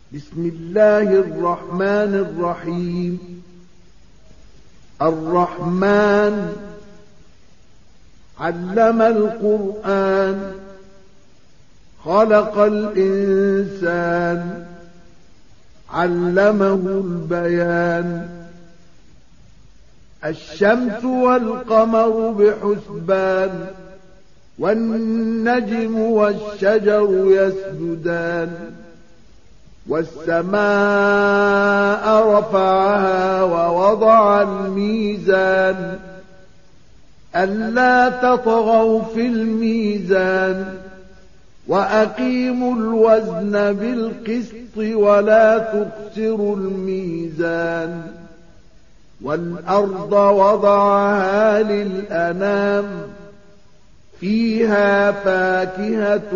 بسم الله الرحمن الرحيم. الرحمن علم القرآن، خلق الإنسان، علمه البيان. الشمس والقمر بحسبان، والنجم والشجر يسجدان. والسماء رفعها ووضع الميزان، ألا تطغوا في الميزان، وأقيموا الوزن بالقسط ولا تخسروا الميزان. والأرض وضعها للأنام، فيها فاكهة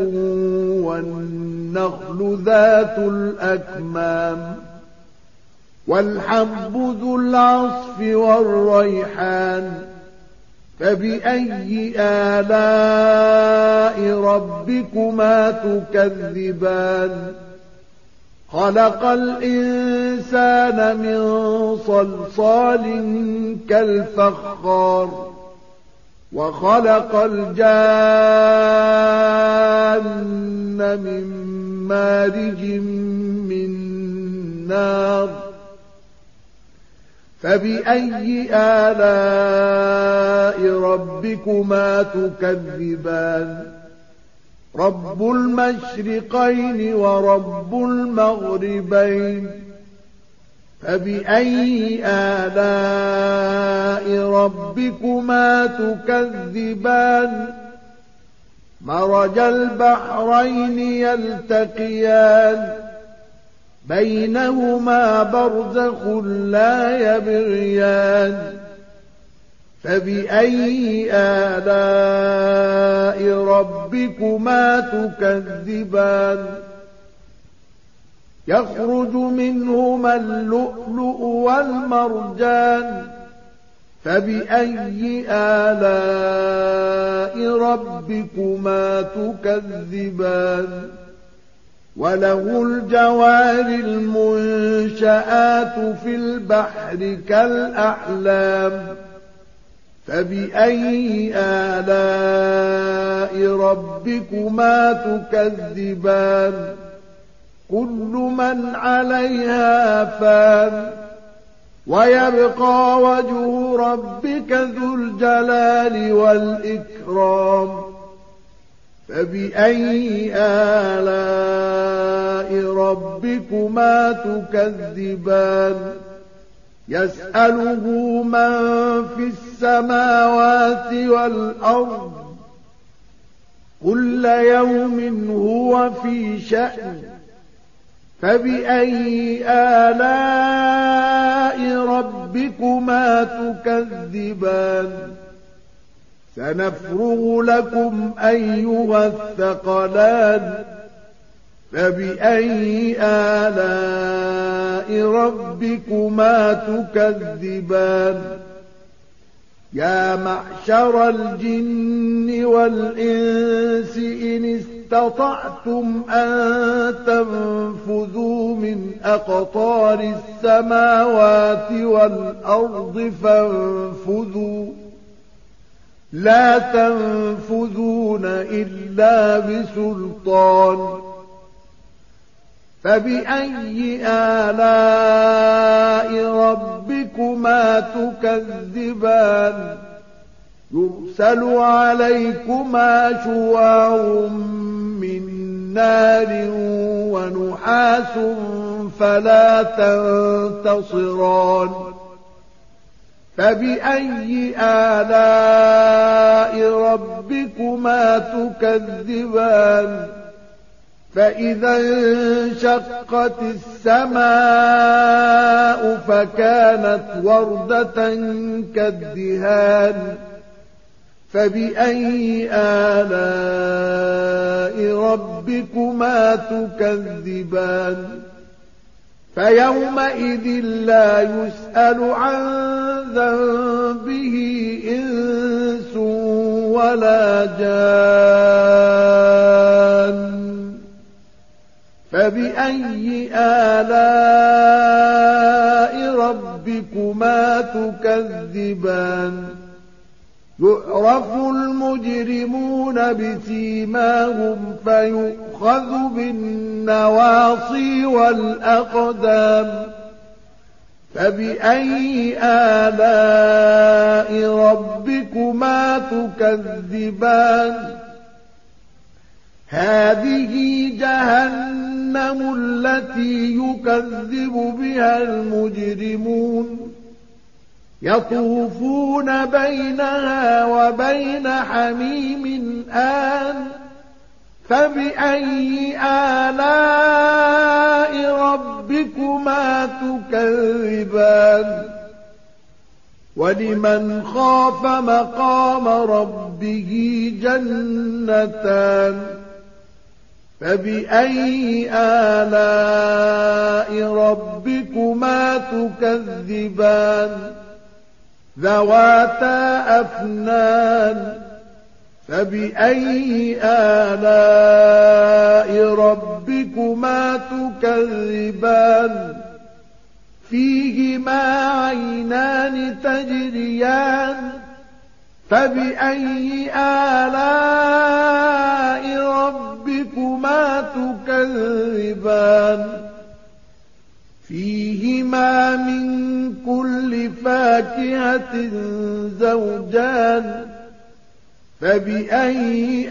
والنخل ذات الأكمام. والحب ذو العصف والريحان، فبأي آلاء ربكما تكذبان. خلق الإنسان من صلصال كالفخار، وخلق الجان من مارج من نار. فبأي آلاء ربكما تكذبان. رب المشرقين ورب المغربين، فبأي آلاء ربكما تكذبان. مرج البحرين يلتقيان، بينهما برزخ لا يبغيان. فبأي آلاء ربكما تكذبان. يخرج منهما اللؤلؤ والمرجان، فبأي آلاء ربكما تكذبان. وله الجوار المنشآت في البحر كالأعلام، فبأي آلاء ربكما تكذبان. كل من عليها فان، ويبقى وجه ربك ذو الجلال والإكرام. فبأي آلاء ربكما تكذبان. يسأله من في السماوات والأرض، كل يوم هو في شأن. فبأي آلاء ربكما تكذبان. سنفرغ لكم أيها الثقلان. فبأي آلاء ربكما تكذبان. يا معشر الجن والإنس إن استطعتم أن تنفذوا من أقطار السماوات والأرض فانفذوا، لا تنفذون إلا بسلطان. فبأي آلاء ربكما تكذبان. يرسل عليكما شواظ من نار ونحاس فلا تنتصران. فبأي آلاء ربكما تكذبان. فإذا انشقت السماء فكانت وردة كالدهان. فبأي آلاء ربكما تكذبان. فيومئذ لا يسأل عن ذنبه إنس ولا جان. فبأي آلاء ربكما تكذبان يعرف المجرمون بسيماهم فيؤخذ بالنواصي والأقدام فبأي آلاء ربكما تكذبان هذه جهنم التي يكذب بها المجرمون يطوفون بينها وبين حميم آن فبأي آلاء ربكما تكذبان ولمن خاف مقام ربه جنتان فبأي آلاء ربكما تكذبان ذواتا أفنان فبأي آلاء ربكما تكذبان فيهما عينان تجريان فبأي آلاء ربكما تكذبان فيهما من كل فاكهة زوجان فبأي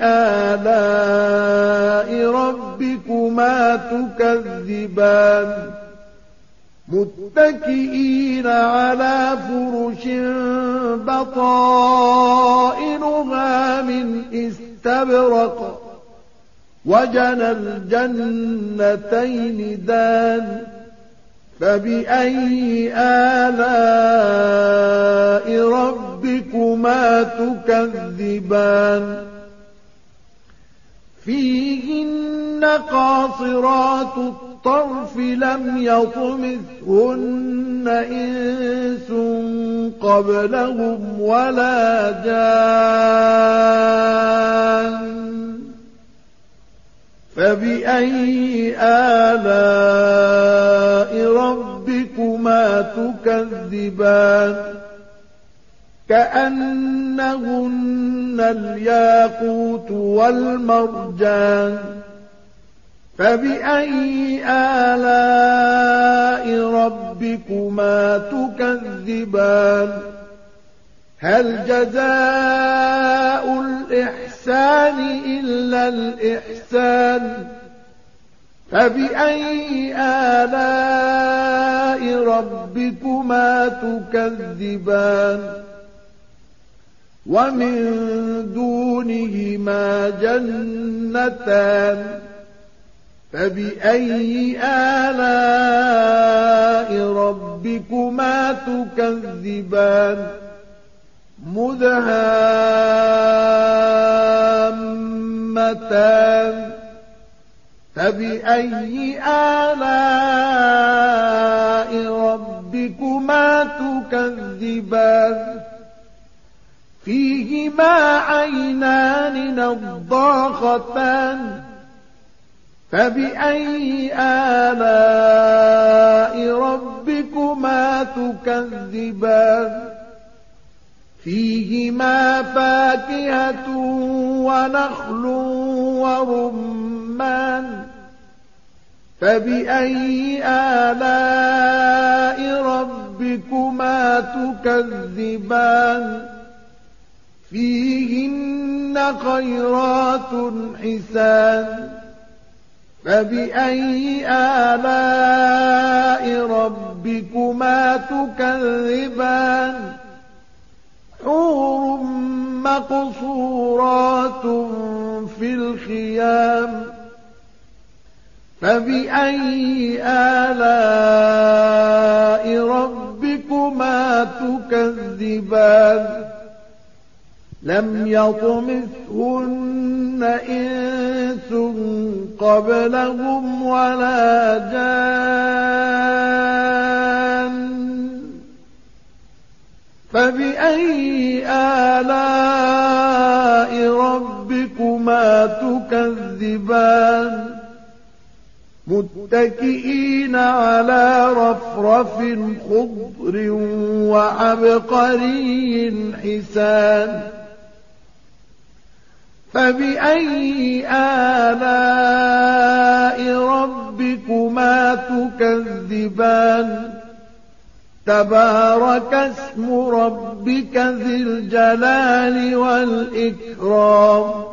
آلاء ربكما تكذبان متكئين على فرش بطائنها من استبرق وجنى الجنتين دان فبأي آلاء ربكما تكذبان فيهن قاصرات الطرف لم يطمثهن إنس قبلهم ولا جان فبأي آلاء ربكما تكذبان كأنهن الياقوت والمرجان فبأي آلاء ربكما تكذبان هل جزاء الإحسان إلا الإحسان فبأي آلاء ربكما تكذبان ومن دونهما جنتان فبأي آلاء ربكما تكذبان مدهامتان فبأي آلاء ربكما تكذبان فيهما عينان نضاختان فبأي آلاء ربكما تكذبان فيهما فاكهة ونخل ورمان فبأي آلاء ربكما تكذبان فيهن خيرات حسان فبأي آلاء ربكما تكذبان حور مقصورات في الخيام فبأي آلاء ربكما تكذبان لم يطمثهن إنس قبلهم ولا جان فبأي آلاء ربكما تكذبان متكئين على رفرف خضر وعبقري حسان فبأي آلاء ربكما تكذبان تبارك اسم ربك ذي الجلال والإكرام